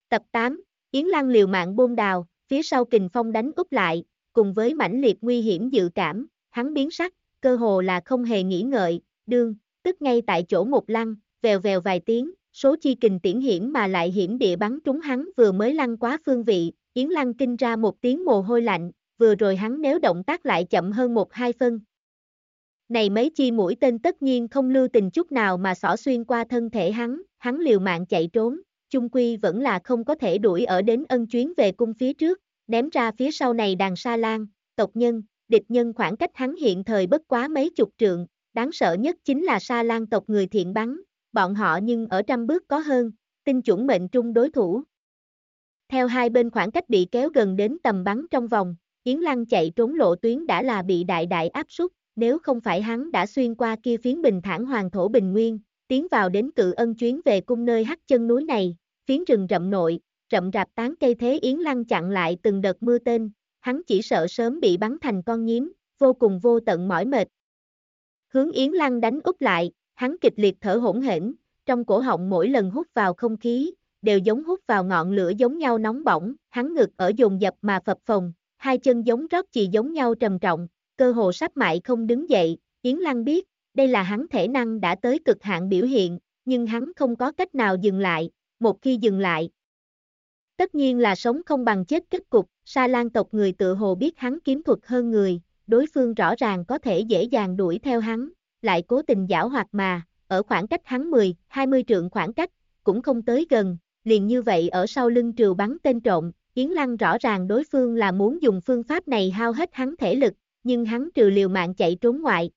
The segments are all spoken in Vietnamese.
Tập 8, Yến Lăng liều mạng bôn đào, phía sau kình phong đánh úp lại, cùng với mãnh liệt nguy hiểm dự cảm, hắn biến sắc, cơ hồ là không hề nghĩ ngợi, tức ngay tại chỗ một lăng, vèo vèo vài tiếng, số chi kình tiễn hiểm mà lại hiểm địa bắn trúng hắn vừa mới lăn quá phương vị, Yến Lăng kinh ra một tiếng mồ hôi lạnh, vừa rồi hắn nếu động tác lại chậm hơn 1-2 phân. Này mấy chi mũi tên tất nhiên không lưu tình chút nào mà xỏ xuyên qua thân thể hắn liều mạng chạy trốn, chung quy vẫn là không có thể đuổi ở đến Ân Chuyến về cung phía trước, ném ra phía sau này đàn Sa Lan, tộc nhân, địch nhân khoảng cách hắn hiện thời bất quá mấy chục trượng, đáng sợ nhất chính là Sa Lan tộc người thiện bắn, bọn họ nhưng ở 100 bước có hơn, tinh chuẩn mệnh trung đối thủ. Theo hai bên khoảng cách bị kéo gần đến tầm bắn trong vòng, Yến Lăng chạy trốn lộ tuyến đã là bị đại áp sút, nếu không phải hắn đã xuyên qua kia phiến bình thản hoàng thổ bình nguyên, tiến vào đến Cự Ân Chuyến về cung nơi hắc chân núi này, phiến rừng rậm nội, rậm rạp tán cây thế Yến Lăng chặn lại từng đợt mưa tên, hắn chỉ sợ sớm bị bắn thành con nhím, vô cùng vô tận mỏi mệt. Hướng Yến Lăng đánh úp lại, hắn kịch liệt thở hổn hển, trong cổ họng mỗi lần hút vào không khí, đều giống hút vào ngọn lửa giống nhau nóng bỏng, hắn ngực ở dồn dập mà phập phồng, hai chân giống rót chì giống nhau trầm trọng, cơ hồ sắp mại không đứng dậy, Yến Lăng biết, đây là hắn thể năng đã tới cực hạn biểu hiện, nhưng hắn không có cách nào dừng lại, một khi dừng lại, tất nhiên là sống không bằng chết kết cục, Sa Lan tộc người tự hồ biết hắn kiếm thuật hơn người, đối phương rõ ràng có thể dễ dàng đuổi theo hắn, lại cố tình giảo hoạt mà, ở khoảng cách hắn 10-20 trượng khoảng cách, cũng không tới gần, liền như vậy ở sau lưng trừ bắn tên trộm, Yến Lăng rõ ràng đối phương là muốn dùng phương pháp này hao hết hắn thể lực, nhưng hắn trừ liều mạng chạy trốn ngoại.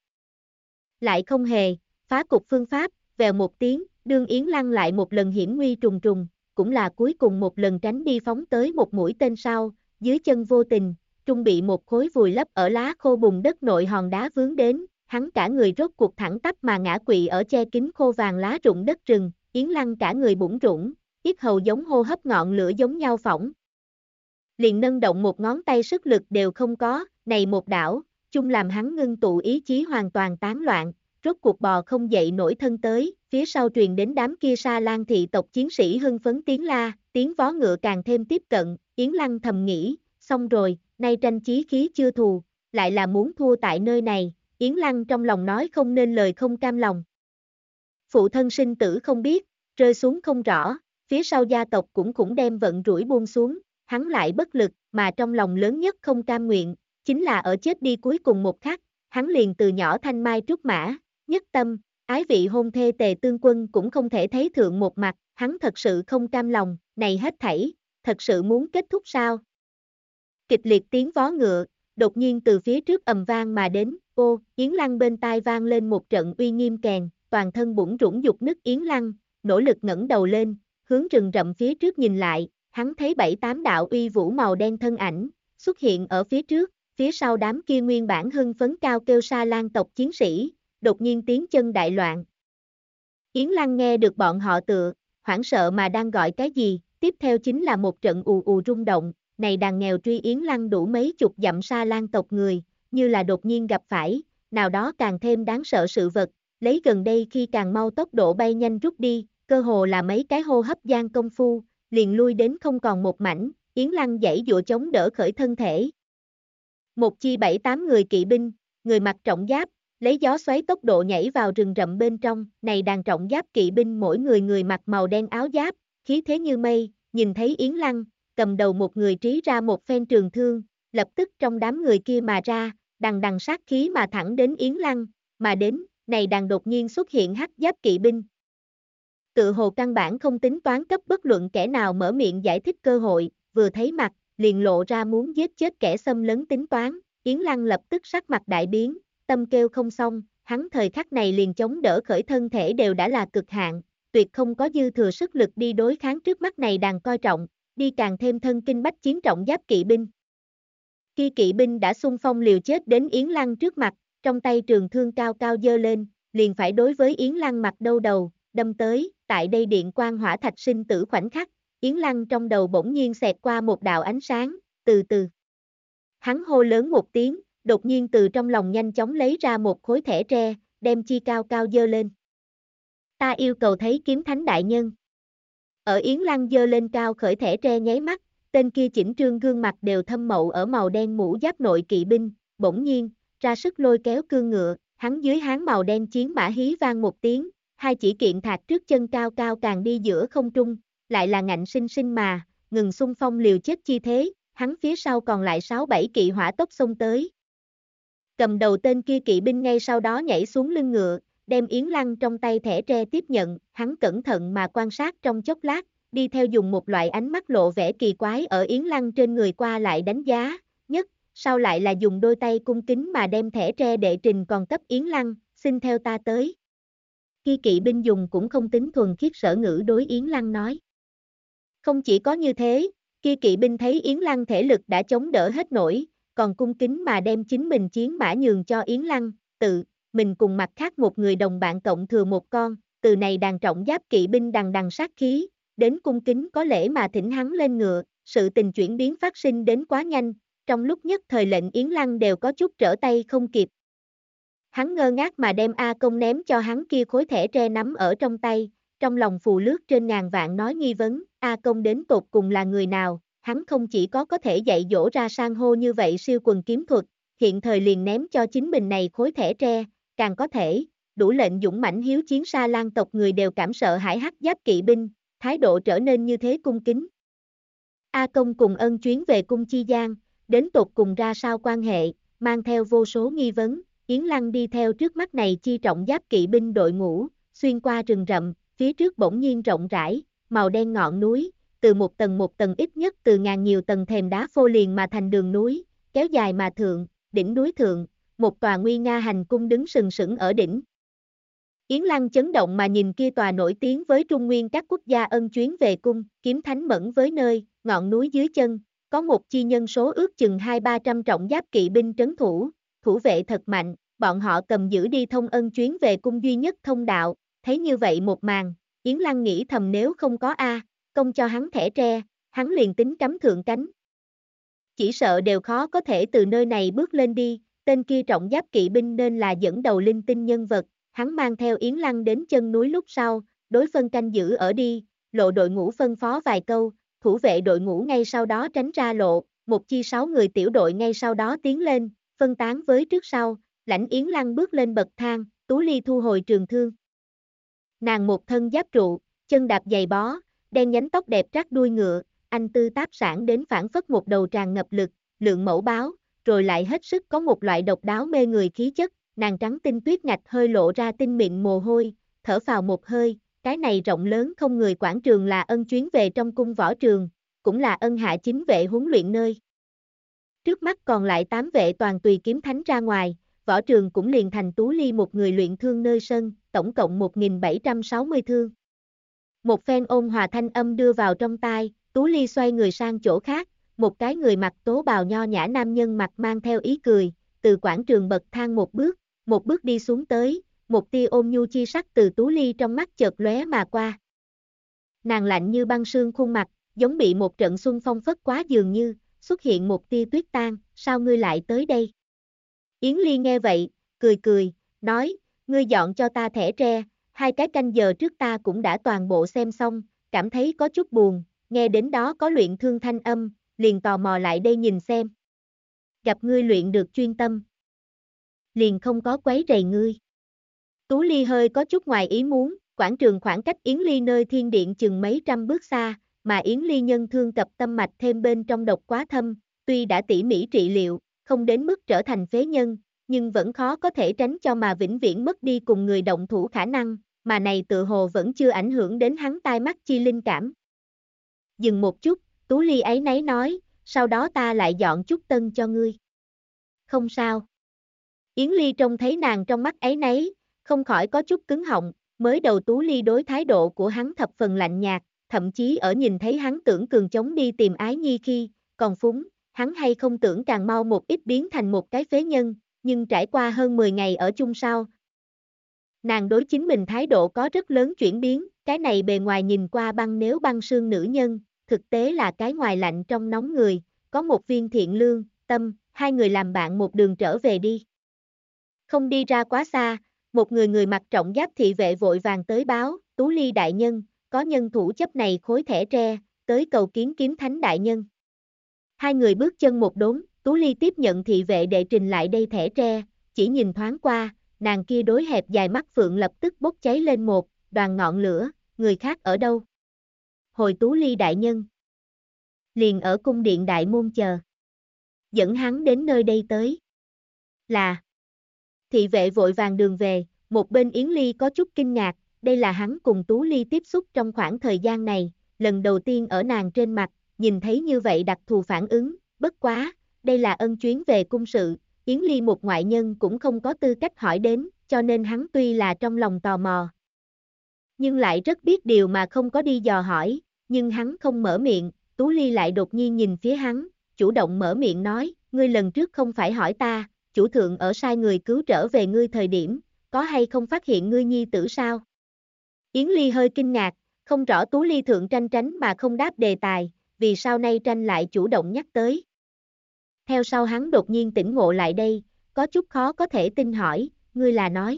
Lại không hề, phá cục phương pháp, vèo một tiếng, đương Yến Lăng lại một lần hiểm nguy trùng trùng, cũng là cuối cùng một lần tránh đi phóng tới một mũi tên sau, dưới chân vô tình, trung bị một khối vùi lấp ở lá khô bùn đất nội hòn đá vướng đến, hắn cả người rốt cuộc thẳng tắp mà ngã quỵ ở che kín khô vàng lá rụng đất rừng, Yến Lăng cả người bủn rủn, yết hầu giống hô hấp ngọn lửa giống nhau phỏng. Liền nâng động một ngón tay sức lực đều không có, này một đảo, chung làm hắn ngưng tụ ý chí hoàn toàn tán loạn, rốt cuộc bò không dậy nổi thân tới, phía sau truyền đến đám kia Sa Lan thị tộc chiến sĩ hưng phấn tiếng la, tiếng vó ngựa càng thêm tiếp cận, Yến Lăng thầm nghĩ, xong rồi, nay tranh chí khí chưa thù, lại là muốn thua tại nơi này, Yến Lăng trong lòng nói không nên lời không cam lòng. Phụ thân sinh tử không biết, rơi xuống không rõ, phía sau gia tộc cũng đem vận rủi buông xuống, hắn lại bất lực, mà trong lòng lớn nhất không cam nguyện, chính là ở chết đi cuối cùng một khắc, hắn liền từ nhỏ thanh mai trúc mã, nhất tâm, ái vị hôn thê Tề Tương Quân cũng không thể thấy thượng một mặt, hắn thật sự không cam lòng, này hết thảy, thật sự muốn kết thúc sao? Kịch liệt tiếng vó ngựa, đột nhiên từ phía trước ầm vang mà đến, Yến Lăng bên tai vang lên một trận uy nghiêm kèn, toàn thân bủn rủn dục nứt Yến Lăng, nỗ lực ngẩng đầu lên, hướng rừng rậm phía trước nhìn lại, hắn thấy 7-8 đạo uy vũ màu đen thân ảnh, xuất hiện ở phía trước, phía sau đám kia nguyên bản hưng phấn cao kêu Sa Lan tộc chiến sĩ, đột nhiên tiếng chân đại loạn. Yến Lăng nghe được bọn họ hoảng sợ mà đang gọi cái gì, tiếp theo chính là một trận ù ù rung động, này đàn nghèo truy Yến Lăng đủ mấy chục dặm Sa Lan tộc người, như là đột nhiên gặp phải, nào đó càng thêm đáng sợ sự vật, lấy gần đây khi càng mau tốc độ bay nhanh rút đi, cơ hồ là mấy cái hô hấp gian công phu, liền lui đến không còn một mảnh, Yến Lăng giãy dụa chống đỡ khởi thân thể. Một chi 7-8 người kỵ binh, người mặc trọng giáp, lấy gió xoáy tốc độ nhảy vào rừng rậm bên trong, này đàn trọng giáp kỵ binh mỗi người mặc màu đen áo giáp, khí thế như mây, nhìn thấy Yến Lăng, cầm đầu một người trí ra một phen trường thương, lập tức trong đám người kia mà ra, đằng sát khí mà thẳng đến Yến Lăng, mà đến, này đàn đột nhiên xuất hiện hắc giáp kỵ binh. Tự hồ căn bản không tính toán cấp bất luận kẻ nào mở miệng giải thích cơ hội, vừa thấy mặt, liền lộ ra muốn giết chết kẻ xâm lấn tính toán, Yến Lăng lập tức sắc mặt đại biến, tâm kêu không xong, hắn thời khắc này liền chống đỡ khởi thân thể đều đã là cực hạn, tuyệt không có dư thừa sức lực đi đối kháng trước mắt này đàn coi trọng, đi càng thêm thân kinh bách chiến trọng giáp kỵ binh. Khi kỵ binh đã xung phong liều chết đến Yến Lăng trước mặt, trong tay trường thương cao cao giơ lên, liền phải đối với Yến Lăng mặt đâu đầu, đâm tới, tại đây điện quang hỏa thạch sinh tử khoảnh khắc, Yến Lăng trong đầu bỗng nhiên xẹt qua một đạo ánh sáng, từ từ. Hắn hô lớn một tiếng, đột nhiên từ trong lòng nhanh chóng lấy ra một khối thẻ tre, đem chi cao cao giơ lên. Ta yêu cầu thấy kiếm thánh đại nhân. Ở Yến Lăng giơ lên cao khởi thẻ tre nháy mắt, tên kia chỉnh trương gương mặt đều thâm mậu ở màu đen mũ giáp nội kỵ binh, bỗng nhiên, ra sức lôi kéo cương ngựa, hắn dưới háng màu đen chiến mã hí vang một tiếng, hai chỉ kiện thạc trước chân cao cao càng đi giữa không trung, lại là ngạnh sinh sinh mà, ngừng xung phong liều chết chi thế, hắn phía sau còn lại 6-7 kỵ hỏa tốc xông tới. Cầm đầu tên kia kỵ binh ngay sau đó nhảy xuống lưng ngựa, đem Yến Lăng trong tay thẻ tre tiếp nhận, hắn cẩn thận mà quan sát trong chốc lát, đi theo dùng một loại ánh mắt lộ vẻ kỳ quái ở Yến Lăng trên người qua lại đánh giá, nhất, sau lại là dùng đôi tay cung kính mà đem thẻ tre đệ trình còn cấp Yến Lăng, xin theo ta tới. Khi kỵ binh dùng cũng không tính thuần khiết sở ngữ đối Yến Lăng nói. Không chỉ có như thế, kia kỵ binh thấy Yến Lăng thể lực đã chống đỡ hết nổi, còn cung kính mà đem chính mình chiến mã nhường cho Yến Lăng, tự mình cùng mặt khác một người đồng bạn cộng thừa một con, từ này đàn trọng giáp kỵ binh đằng đằng sát khí, đến cung kính có lễ mà thỉnh hắn lên ngựa, sự tình chuyển biến phát sinh đến quá nhanh, trong lúc nhất thời lệnh Yến Lăng đều có chút trở tay không kịp. Hắn ngơ ngác mà đem A Công ném cho hắn kia khối thẻ tre nắm ở trong tay, trong lòng phù lướt trên ngàn vạn nói nghi vấn, A Công đến tột cùng là người nào, hắn không chỉ có thể dạy dỗ ra san hô như vậy siêu quần kiếm thuật, hiện thời liền ném cho chính mình này khối thẻ tre, càng có thể, đủ lệnh dũng mãnh hiếu chiến Sa Lan tộc người đều cảm sợ hãi hắc giáp kỵ binh, thái độ trở nên như thế cung kính. A Công cùng Ân Chuyến về cung chi gian, đến tột cùng ra sao quan hệ, mang theo vô số nghi vấn, Yến Lăng đi theo trước mắt này chi trọng giáp kỵ binh đội ngũ, xuyên qua rừng rậm, phía trước bỗng nhiên rộng rãi, màu đen ngọn núi, từ một tầng ít nhất từ ngàn nhiều tầng thềm đá phô liền mà thành đường núi, kéo dài mà thượng, đỉnh núi thượng, một tòa nguy nga hành cung đứng sừng sững ở đỉnh. Yến Lăng chấn động mà nhìn kia tòa nổi tiếng với Trung Nguyên các quốc gia Ân Chuyến về cung, kiếm thánh mẫn với nơi, ngọn núi dưới chân, có một chi nhân số ước chừng 200-300 trọng giáp kỵ binh trấn thủ, thủ vệ thật mạnh, bọn họ cầm giữ đi thông Ân Chuyến về cung duy nhất thông đạo, thấy như vậy một màn, Yến Lăng nghĩ thầm nếu không có A Công cho hắn thẻ tre, hắn liền tính cắm thượng cánh. Chỉ sợ đều khó có thể từ nơi này bước lên đi, tên kia trọng giáp kỵ binh nên là dẫn đầu linh tinh nhân vật, hắn mang theo Yến Lăng đến chân núi lúc sau, đối phân canh giữ ở đi, lộ đội ngũ phân phó vài câu, thủ vệ đội ngũ ngay sau đó tránh ra lộ, một chi 6 người tiểu đội ngay sau đó tiến lên, phân tán với trước sau, lãnh Yến Lăng bước lên bậc thang, Tú Ly thu hồi trường thương. Nàng một thân giáp trụ, chân đạp giày bó, đen nhánh tóc đẹp trát đuôi ngựa, anh tư táp sản đến phản phất một đầu tràn ngập lực, lượng mẫu báo, rồi lại hết sức có một loại độc đáo mê người khí chất, nàng trắng tinh tuyết ngạch hơi lộ ra tinh mịn mồ hôi, thở phào một hơi, cái này rộng lớn không người quảng trường là Ân Chuyến về trong cung võ trường, cũng là Ân Hạ chính vệ huấn luyện nơi. Trước mắt còn lại 8 vệ toàn tùy kiếm thánh ra ngoài, võ trường cũng liền thành Tú Ly một người luyện thương nơi sân, tổng cộng 1760 thương. Một phen ôn hòa thanh âm đưa vào trong tai, Tú Ly xoay người sang chỗ khác, một cái người mặc tố bào nho nhã nam nhân mặt mang theo ý cười, từ quảng trường bậc thang một bước đi xuống tới, một tia ôn nhu chi sắc từ Tú Ly trong mắt chợt lóe mà qua. Nàng lạnh như băng sương khuôn mặt, giống bị một trận xuân phong phất quá dường như, xuất hiện một tia tuyết tan, sao ngươi lại tới đây? Yến Ly nghe vậy, cười, nói, ngươi dọn cho ta thẻ tre, 2 cái canh giờ trước ta cũng đã toàn bộ xem xong, cảm thấy có chút buồn, nghe đến đó có luyện thương thanh âm, liền tò mò lại đây nhìn xem. Gặp ngươi luyện được chuyên tâm, liền không có quấy rầy ngươi. Tú Ly hơi có chút ngoài ý muốn, quảng trường khoảng cách Yến Ly nơi thiên điện chừng mấy trăm bước xa, mà Yến Ly nhân thương cập tâm mạch thêm bên trong độc quá thâm, tuy đã tỉ mỉ trị liệu, không đến mức trở thành phế nhân, nhưng vẫn khó có thể tránh cho mà vĩnh viễn mất đi cùng người động thủ khả năng, mà này tự hồ vẫn chưa ảnh hưởng đến hắn tai mắt chi linh cảm. Dừng một chút, Tú Ly ấy nấy nói, sau đó ta lại dọn chút tân cho ngươi. Không sao. Yến Ly trông thấy nàng trong mắt ấy nấy, không khỏi có chút cứng họng, mới đầu Tú Ly đối thái độ của hắn thập phần lạnh nhạt, thậm chí ở nhìn thấy hắn tưởng cường chống đi tìm ái nhi khi, còn phúng, hắn hay không tưởng càng mau một ít biến thành một cái phế nhân, nhưng trải qua hơn 10 ngày ở chung sau. Nàng đối chính mình thái độ có rất lớn chuyển biến, cái này bề ngoài nhìn qua băng nếu băng sương nữ nhân, thực tế là cái ngoài lạnh trong nóng người, có một viên thiện lương, tâm, hai người làm bạn một đường trở về đi. Không đi ra quá xa, một người mặc trọng giáp thị vệ vội vàng tới báo, Tú Ly đại nhân, có nhân thủ chấp này khối thẻ tre, tới cầu kiến kiếm thánh đại nhân. Hai người bước chân một đốn, Tú Ly tiếp nhận thị vệ đệ trình lại đây thẻ tre, chỉ nhìn thoáng qua, nàng kia đối hẹp dài mắt phượng lập tức bốc cháy lên một đoàn ngọn lửa, người khác ở đâu? Hồi Tú Ly đại nhân. Liền ở cung điện đại môn chờ. Dẫn hắn đến nơi đây tới. Là. Thị vệ vội vàng đường về, một bên Yến Ly có chút kinh ngạc, đây là hắn cùng Tú Ly tiếp xúc trong khoảng thời gian này, lần đầu tiên ở nàng trên mặt, nhìn thấy như vậy đặc thù phản ứng, bất quá, đây là ân chuyến về cung sự, Yến Ly một ngoại nhân cũng không có tư cách hỏi đến, cho nên hắn tuy là trong lòng tò mò, nhưng lại rất biết điều mà không có đi dò hỏi, nhưng hắn không mở miệng, Tú Ly lại đột nhiên nhìn phía hắn, chủ động mở miệng nói, ngươi lần trước không phải hỏi ta, chủ thượng ở sai người cứu trở về ngươi thời điểm, có hay không phát hiện ngươi nhi tử sao? Yến Ly hơi kinh ngạc, không rõ Tú Ly thượng tranh tránh mà không đáp đề tài, vì sao nay tranh lại chủ động nhắc tới. Theo sau hắn đột nhiên tỉnh ngộ lại đây, có chút khó có thể tin hỏi, ngươi là nói.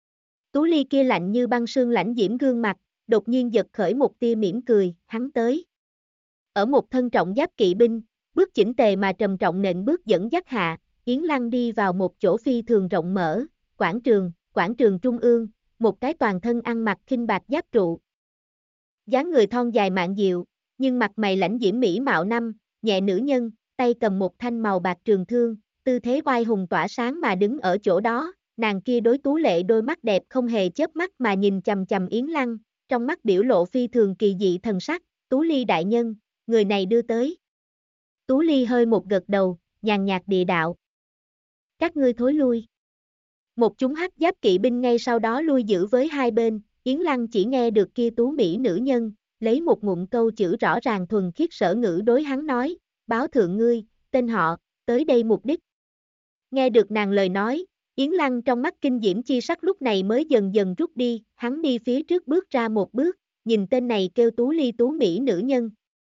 Tú Ly kia lạnh như băng sương lãnh diễm gương mặt, đột nhiên giật khởi một tia mỉm cười, hắn tới. Ở một thân trọng giáp kỵ binh, bước chỉnh tề mà trầm trọng nện bước dẫn dắt hạ, Yến Lăng đi vào một chỗ phi thường rộng mở, quảng trường trung ương, một cái toàn thân ăn mặc khinh bạc giáp trụ. Dáng người thon dài mạn diệu, nhưng mặt mày lãnh diễm mỹ mạo năm, nhẹ nữ nhân, tay cầm một thanh màu bạc trường thương, tư thế oai hùng tỏa sáng mà đứng ở chỗ đó, nàng kia đối tú lệ đôi mắt đẹp không hề chớp mắt mà nhìn chằm chằm Yến Lăng, trong mắt biểu lộ phi thường kỳ dị thần sắc, Tú Ly đại nhân, người này đưa tới. Tú Ly hơi một gật đầu, nhàn nhạt địa đạo. Các ngươi thối lui. Một chúng hắc giáp kỵ binh ngay sau đó lui giữ với hai bên, Yến Lăng chỉ nghe được kia tú mỹ nữ nhân, lấy một ngụm câu chữ rõ ràng thuần khiết sở ngữ đối hắn nói, báo thượng ngươi, tên họ, tới đây mục đích. Nghe được nàng lời nói, Yến Lăng trong mắt kinh diễm chi sắc lúc này mới dần dần rút đi, hắn đi phía trước bước ra một bước, nhìn tên này kêu Tú Ly tú mỹ nữ nhân.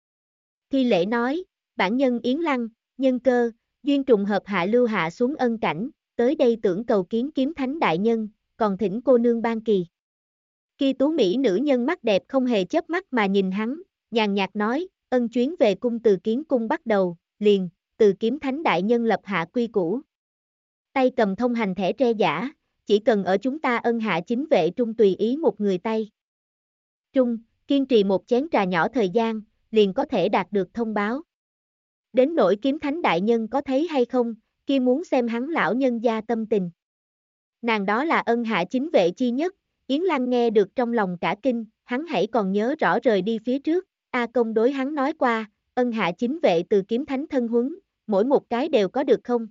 Thi lễ nói, bản nhân Yến Lăng, nhân cơ, duyên trùng hợp hạ lưu hạ xuống ân cảnh, tới đây tưởng cầu kiến kiếm thánh đại nhân, còn thỉnh cô nương ban kỳ. Khi tú mỹ nữ nhân mắt đẹp không hề chớp mắt mà nhìn hắn, nhàn nhạt nói, ân chuyến về cung từ kiến cung bắt đầu, liền, từ kiếm thánh đại nhân lập hạ quy củ. Tay cầm thông hành thẻ tre giả, chỉ cần ở chúng ta ân hạ chính vệ trung tùy ý một người tay. Trung, kiên trì một chén trà nhỏ thời gian, liền có thể đạt được thông báo. Đến nỗi kiếm thánh đại nhân có thấy hay không, kia muốn xem hắn lão nhân gia tâm tình. Nàng đó là ân hạ chính vệ chi nhất, Yến Lăng nghe được trong lòng cả kinh, hắn hãy còn nhớ rõ rời đi phía trước, A Công đối hắn nói qua, ân hạ chính vệ từ kiếm thánh thân huấn, mỗi một cái đều có được không?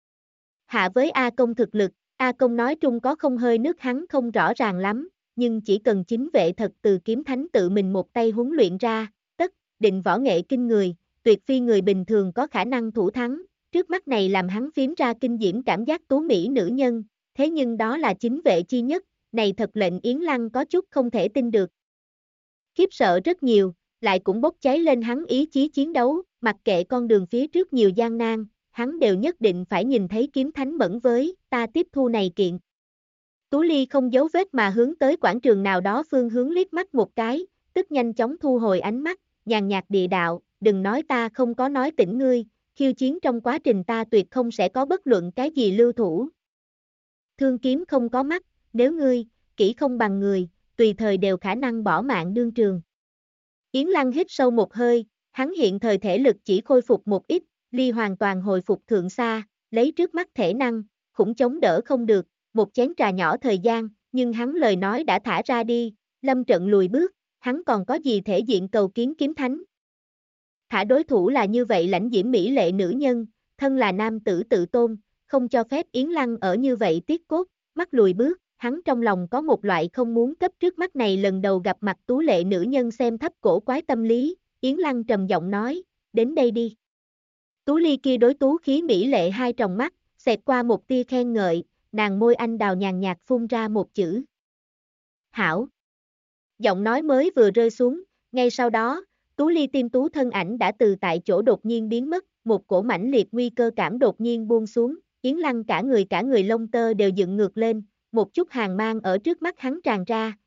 Hạ với A Công thực lực, A Công nói trung có không hơi nước hắn không rõ ràng lắm, nhưng chỉ cần chính vệ thật từ kiếm thánh tự mình một tay huấn luyện ra, tất định võ nghệ kinh người, tuyệt phi người bình thường có khả năng thủ thắng, trước mắt này làm hắn phím ra kinh diễm cảm giác tú mỹ nữ nhân, thế nhưng đó là chính vệ chi nhất, này thật lệnh Yến Lăng có chút không thể tin được. Khiếp sợ rất nhiều, lại cũng bốc cháy lên hắn ý chí chiến đấu, mặc kệ con đường phía trước nhiều gian nan, hắn đều nhất định phải nhìn thấy kiếm thánh mẫn với, ta tiếp thu này kiện. Tú Ly không giấu vết mà hướng tới quảng trường nào đó phương hướng liếc mắt một cái, tức nhanh chóng thu hồi ánh mắt, nhàn nhạt địa đạo, đừng nói ta không có nói tỉnh ngươi, khiêu chiến trong quá trình ta tuyệt không sẽ có bất luận cái gì lưu thủ. Thương kiếm không có mắt, nếu ngươi, kỹ không bằng người, tùy thời đều khả năng bỏ mạng đương trường. Yến Lăng hít sâu một hơi, hắn hiện thời thể lực chỉ khôi phục một ít, ly hoàn toàn hồi phục thượng xa, lấy trước mắt thể năng, cũng chống đỡ không được, một chén trà nhỏ thời gian, nhưng hắn lời nói đã thả ra đi, lâm trận lùi bước, hắn còn có gì thể diện cầu kiến kiếm thánh. Thả đối thủ là như vậy lãnh diễm mỹ lệ nữ nhân, thân là nam tử tự tôn, không cho phép Yến Lăng ở như vậy tiết cốt, mắt lùi bước, hắn trong lòng có một loại không muốn cấp trước mắt này lần đầu gặp mặt tú lệ nữ nhân xem thấp cổ quái tâm lý, Yến Lăng trầm giọng nói, đến đây đi. Tú Ly kia đối tú khí mỹ lệ hai tròng mắt, xẹt qua một tia khen ngợi, nàng môi anh đào nhàn nhạt phun ra một chữ. Hảo. Giọng nói mới vừa rơi xuống, ngay sau đó, Tú Ly tim tú thân ảnh đã từ tại chỗ đột nhiên biến mất, một cổ mãnh liệt nguy cơ cảm đột nhiên buông xuống, Yến Lăng cả người lông tơ đều dựng ngược lên, một chút hàng mang ở trước mắt hắn tràn ra,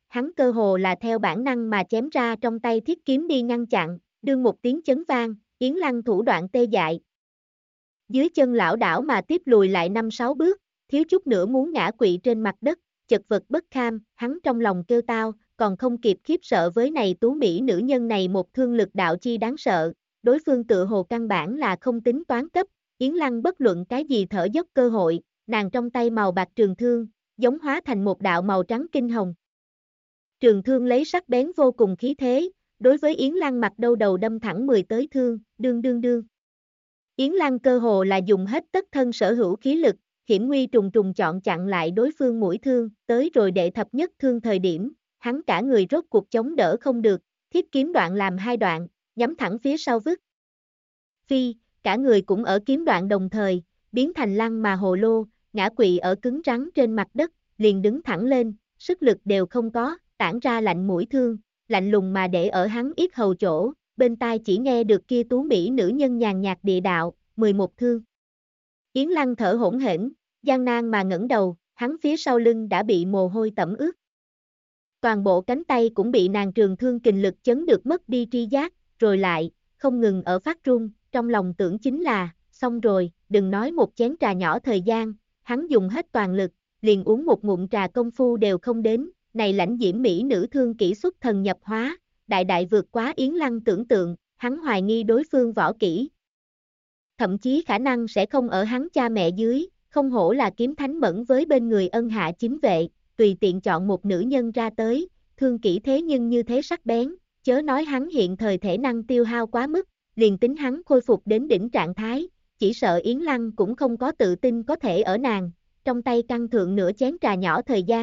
hắn cơ hồ là theo bản năng mà chém ra trong tay thiết kiếm đi ngăn chặn, đương một tiếng chấn vang, Yến Lăng thủ đoạn tê dại. Dưới chân lão đảo mà tiếp lùi lại 5-6 bước, thiếu chút nữa muốn ngã quỵ trên mặt đất, chật vật bất kham, hắn trong lòng kêu tao, còn không kịp khiếp sợ với này tú mỹ nữ nhân này một thương lực đạo chi đáng sợ, đối phương tự hồ căn bản là không tính toán cấp, Yến Lăng bất luận cái gì thở dốc cơ hội, nàng trong tay màu bạc trường thương, giống hóa thành một đạo màu trắng kinh hồng. Trường thương lấy sắc bén vô cùng khí thế, đối với Yến Lăng mặt đâu đầu đâm thẳng 10 tới thương, đương đương đương. Yến Lăng cơ hồ là dùng hết tất thân sở hữu khí lực, hiểm nguy trùng trùng chọn chặn lại đối phương mũi thương, tới rồi đệ thập nhất thương thời điểm, hắn cả người rốt cuộc chống đỡ không được, thiết kiếm đoạn làm 2 đoạn, nhắm thẳng phía sau vứt. Phi, cả người cũng ở kiếm đoạn đồng thời, biến thành lăng mà hồ lô, ngã quỵ ở cứng rắn trên mặt đất, liền đứng thẳng lên, sức lực đều không có, tản ra lạnh mũi thương, lạnh lùng mà để ở hắn yết hầu chỗ, bên tai chỉ nghe được kia tú mỹ nữ nhân nhàn nhạt địa đạo, 11 thương. Yến Lăng thở hỗn hển, gian nan mà ngẩng đầu, hắn phía sau lưng đã bị mồ hôi tẩm ướt. Toàn bộ cánh tay cũng bị nàng trường thương kình lực chấn được mất đi tri giác, rồi lại, không ngừng ở phát run, trong lòng tưởng chính là, xong rồi, đừng nói một chén trà nhỏ thời gian, hắn dùng hết toàn lực, liền uống một ngụm trà công phu đều không đến, này lãnh diễm mỹ nữ thương kỹ xuất thần nhập hóa, đại đại vượt quá Yến Lăng tưởng tượng, hắn hoài nghi đối phương võ kỹ. Thậm chí khả năng sẽ không ở hắn cha mẹ dưới, không hổ là kiếm thánh mẫn với bên người ân hạ chính vệ, tùy tiện chọn một nữ nhân ra tới, thương kỹ thế nhưng như thế sắc bén, chớ nói hắn hiện thời thể năng tiêu hao quá mức, liền tính hắn khôi phục đến đỉnh trạng thái, chỉ sợ Yến Lăng cũng không có tự tin có thể ở nàng, trong tay căng thượng nửa chén trà nhỏ thời gian.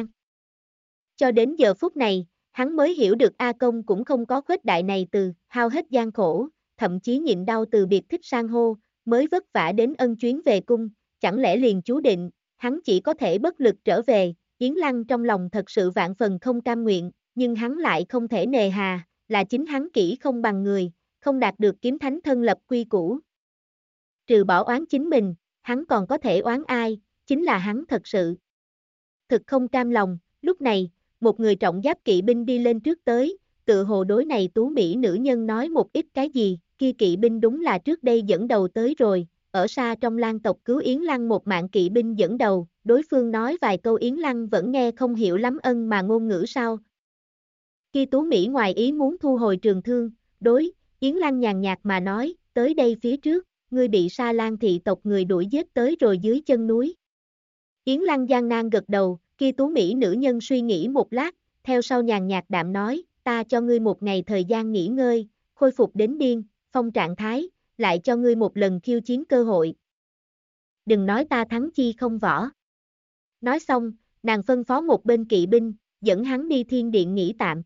Cho đến giờ phút này, hắn mới hiểu được A Công cũng không có khuếch đại này từ, hao hết gian khổ, thậm chí nhịn đau từ biệt thích sang hô, mới vất vả đến ân chuyến về cung, chẳng lẽ liền chú định, hắn chỉ có thể bất lực trở về, Yến Lăng trong lòng thật sự vạn phần không cam nguyện, nhưng hắn lại không thể nề hà, là chính hắn kỹ không bằng người, không đạt được kiếm thánh thân lập quy củ. Trừ bỏ oán chính mình, hắn còn có thể oán ai, chính là hắn thật sự. Thực không cam lòng, lúc này, một người trọng giáp kỵ binh đi lên trước tới, tự hồ đối này tú mỹ nữ nhân nói một ít cái gì, kia kỵ binh đúng là trước đây dẫn đầu tới rồi, ở xa trong Lan tộc cứu Yến Lăng một mạng kỵ binh dẫn đầu, đối phương nói vài câu Yến Lăng vẫn nghe không hiểu lắm ân mà ngôn ngữ sao. Kia tú mỹ ngoài ý muốn thu hồi trường thương, đối, Yến Lăng nhàn nhạt mà nói, tới đây phía trước, ngươi bị Sa Lan thị tộc người đuổi giết tới rồi dưới chân núi. Yến Lăng gian nan gật đầu, kia tú mỹ nữ nhân suy nghĩ một lát, theo sau nhàn nhạt đạm nói, ta cho ngươi một ngày thời gian nghỉ ngơi, khôi phục đến điên, phong trạng thái, lại cho ngươi một lần khiêu chiến cơ hội. Đừng nói ta thắng chi không võ. Nói xong, nàng phân phó một bên kỵ binh, dẫn hắn đi thiên điện nghỉ tạm.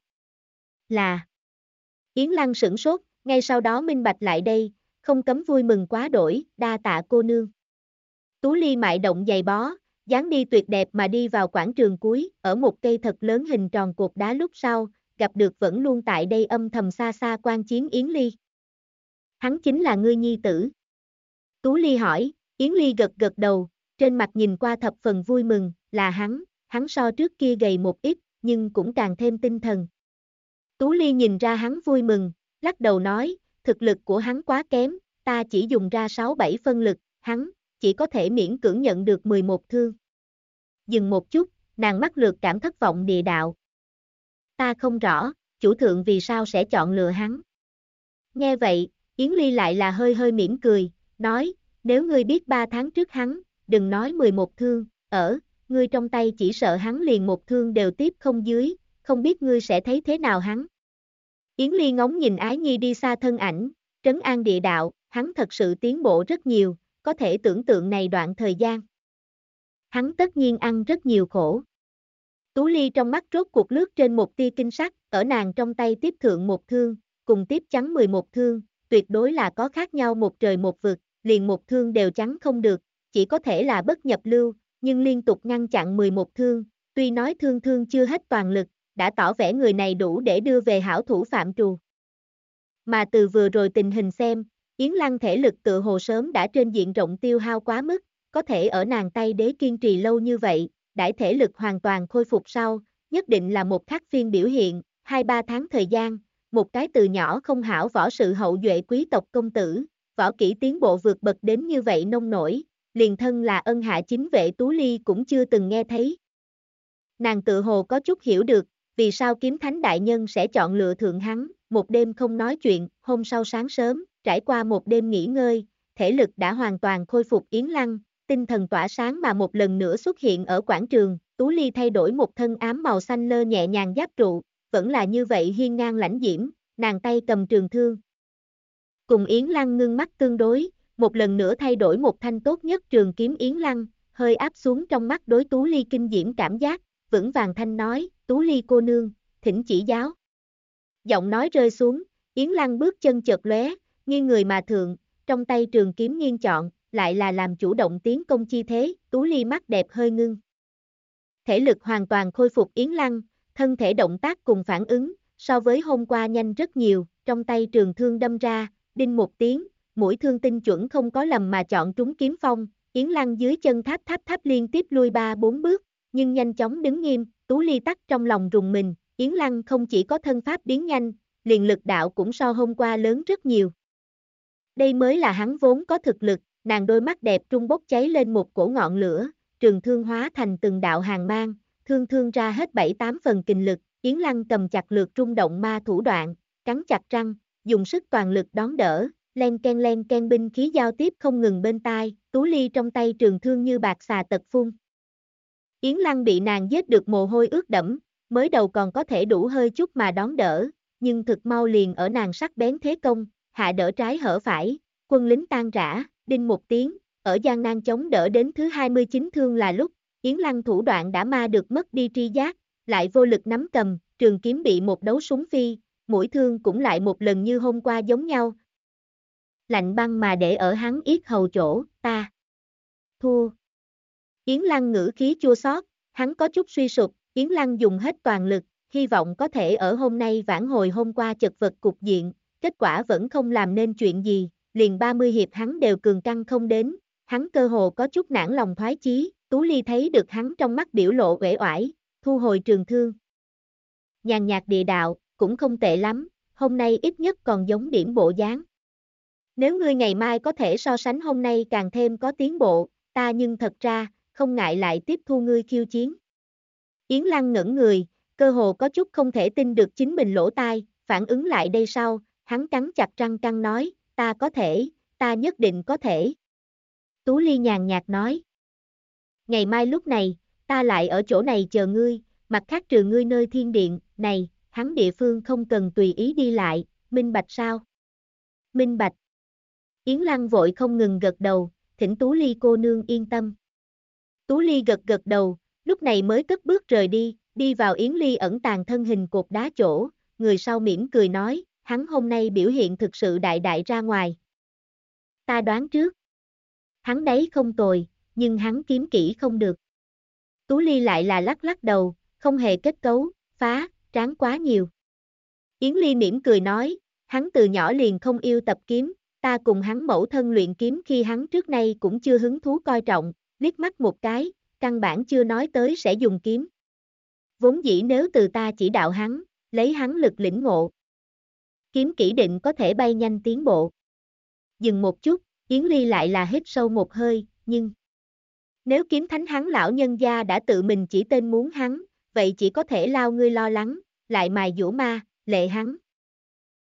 Là Yến Lăng sửng sốt, ngay sau đó minh bạch lại đây, không cấm vui mừng quá đổi, đa tạ cô nương. Tú Ly mại động giày bó, dáng đi tuyệt đẹp mà đi vào quảng trường cuối, ở một cây thật lớn hình tròn cột đá lúc sau, gặp được vẫn luôn tại đây âm thầm xa xa quan chiến Yến Ly. Hắn chính là ngươi nhi tử. Tú Ly hỏi, Yến Ly gật gật đầu, trên mặt nhìn qua thập phần vui mừng, là hắn so trước kia gầy một ít, nhưng cũng càng thêm tinh thần. Tú Ly nhìn ra hắn vui mừng, lắc đầu nói, thực lực của hắn quá kém, ta chỉ dùng ra 6-7 phân lực, hắn chỉ có thể miễn cưỡng nhận được 11 thương. Dừng một chút, nàng mắt lược cảm thất vọng địa đạo. Ta không rõ, chủ thượng vì sao sẽ chọn lựa hắn. Nghe vậy, Yến Ly lại là hơi hơi mỉm cười, nói, nếu ngươi biết 3 tháng trước hắn, đừng nói 11 thương, ngươi trong tay chỉ sợ hắn liền một thương đều tiếp không dưới, không biết ngươi sẽ thấy thế nào hắn. Yến Ly ngóng nhìn Ái Nhi đi xa thân ảnh, trấn an địa đạo, hắn thật sự tiến bộ rất nhiều, có thể tưởng tượng này đoạn thời gian. Hắn tất nhiên ăn rất nhiều khổ. Tú Ly trong mắt rốt cuộc lướt trên một tia kinh sắc, ở nàng trong tay tiếp thượng một thương, cùng tiếp chắn 11 thương, tuyệt đối là có khác nhau một trời một vực, liền một thương đều chắn không được, chỉ có thể là bất nhập lưu, nhưng liên tục ngăn chặn 11 thương, tuy nói thương chưa hết toàn lực, đã tỏ vẻ người này đủ để đưa về hảo thủ phạm trù. Mà từ vừa rồi tình hình xem, Yến Lăng thể lực tự hồ sớm đã trên diện rộng tiêu hao quá mức, có thể ở nàng tay đế kiên trì lâu như vậy, đãi thể lực hoàn toàn khôi phục sau, nhất định là một thác phiên biểu hiện, 2-3 tháng thời gian, một cái từ nhỏ không hảo võ sự hậu duệ quý tộc công tử, võ kỹ tiến bộ vượt bậc đến như vậy nông nổi, liền thân là ân hạ chính vệ Tú Ly cũng chưa từng nghe thấy. Nàng tự hồ có chút hiểu được, vì sao kiếm thánh đại nhân sẽ chọn lựa thượng hắn, một đêm không nói chuyện, hôm sau sáng sớm, trải qua một đêm nghỉ ngơi, thể lực đã hoàn toàn khôi phục Yến Lăng, tinh thần tỏa sáng mà một lần nữa xuất hiện ở quảng trường, Tú Ly thay đổi một thân ám màu xanh lơ nhẹ nhàng giáp trụ, vẫn là như vậy hiên ngang lãnh diễm, nàng tay cầm trường thương. Cùng Yến Lăng ngưng mắt tương đối, một lần nữa thay đổi một thanh tốt nhất trường kiếm Yến Lăng, hơi áp xuống trong mắt đối Tú Ly kinh diễm cảm giác, vững vàng thanh nói, Tú Ly cô nương, thỉnh chỉ giáo. Giọng nói rơi xuống, Yến Lăng bước chân chợt lóe, nghiêng người mà thượng, trong tay trường kiếm nghiêng chọn, lại là làm chủ động tiến công chi thế, Tú Ly mắt đẹp hơi ngưng. Thể lực hoàn toàn khôi phục Yến Lăng, thân thể động tác cùng phản ứng, so với hôm qua nhanh rất nhiều, trong tay trường thương đâm ra, đinh một tiếng, mũi thương tinh chuẩn không có lầm mà chọn trúng kiếm phong, Yến Lăng dưới chân tháp tháp tháp liên tiếp lui 3-4 bước, nhưng nhanh chóng đứng nghiêm, Tú Ly tắc trong lòng rùng mình, Yến Lăng không chỉ có thân pháp biến nhanh, liền lực đạo cũng so hôm qua lớn rất nhiều. Đây mới là hắn vốn có thực lực, nàng đôi mắt đẹp trung bốc cháy lên một cổ ngọn lửa, trường thương hóa thành từng đạo hàng mang, thương ra hết 7-8 phần kình lực, Yến Lăng cầm chặt lược trung động ma thủ đoạn, cắn chặt răng, dùng sức toàn lực đón đỡ, len ken binh khí giao tiếp không ngừng bên tai, Tú Ly trong tay trường thương như bạc xà tật phun. Yến Lăng bị nàng giết được mồ hôi ướt đẫm, mới đầu còn có thể đủ hơi chút mà đón đỡ, nhưng thực mau liền ở nàng sắc bén thế công, hạ đỡ trái hở phải, quân lính tan rã, đinh một tiếng, ở gian nan chống đỡ đến thứ 29 thương là lúc, Yến Lăng thủ đoạn đã ma được mất đi tri giác, lại vô lực nắm cầm, trường kiếm bị một đấu súng phi, mũi thương cũng lại một lần như hôm qua giống nhau. Lạnh băng mà để ở hắn yết hầu chỗ, ta thua. Yến Lăng ngữ khí chua xót, hắn có chút suy sụp, Yến Lăng dùng hết toàn lực, hy vọng có thể ở hôm nay vãn hồi hôm qua chật vật cục diện, kết quả vẫn không làm nên chuyện gì, liền 30 hiệp hắn đều cường căng không đến, hắn cơ hồ có chút nản lòng thoái chí, Tú Ly thấy được hắn trong mắt biểu lộ uể oải, thu hồi trường thương. Nhàn nhạt địa đạo, cũng không tệ lắm, hôm nay ít nhất còn giống điểm bộ dáng. Nếu ngươi ngày mai có thể so sánh hôm nay càng thêm có tiến bộ, ta nhưng thật ra, không ngại lại tiếp thu ngươi khiêu chiến. Yến Lăng ngẩn người, cơ hồ có chút không thể tin được chính mình lỗ tai, phản ứng lại đây sau, hắn cắn chặt răng căng nói, ta có thể, ta nhất định có thể. Tú Ly nhàn nhạt nói. Ngày mai lúc này, ta lại ở chỗ này chờ ngươi, mặt khác trừ ngươi nơi thiên điện, này, hắn địa phương không cần tùy ý đi lại, minh bạch sao? Minh bạch. Yến Lăng vội không ngừng gật đầu, thỉnh Tú Ly cô nương yên tâm. Tú Ly gật đầu, lúc này mới cất bước rời đi, đi vào Yến Ly ẩn tàng thân hình cột đá chỗ, người sau mỉm cười nói, hắn hôm nay biểu hiện thực sự đại ra ngoài. Ta đoán trước. Hắn đấy không tồi, nhưng hắn kiếm kỹ không được. Tú Ly lại là lắc đầu, không hề kết cấu, phá, tráng quá nhiều. Yến Ly mỉm cười nói, hắn từ nhỏ liền không yêu tập kiếm, ta cùng hắn mẫu thân luyện kiếm khi hắn trước nay cũng chưa hứng thú coi trọng, liếc mắt một cái, căn bản chưa nói tới sẽ dùng kiếm. Vốn dĩ nếu từ ta chỉ đạo hắn, lấy hắn lực lĩnh ngộ, kiếm kỹ định có thể bay nhanh tiến bộ. Dừng một chút, Yến Ly lại là hít sâu một hơi, nhưng nếu kiếm thánh hắn lão nhân gia đã tự mình chỉ tên muốn hắn, vậy chỉ có thể lao ngươi lo lắng, lại mài dũa ma, lệ hắn.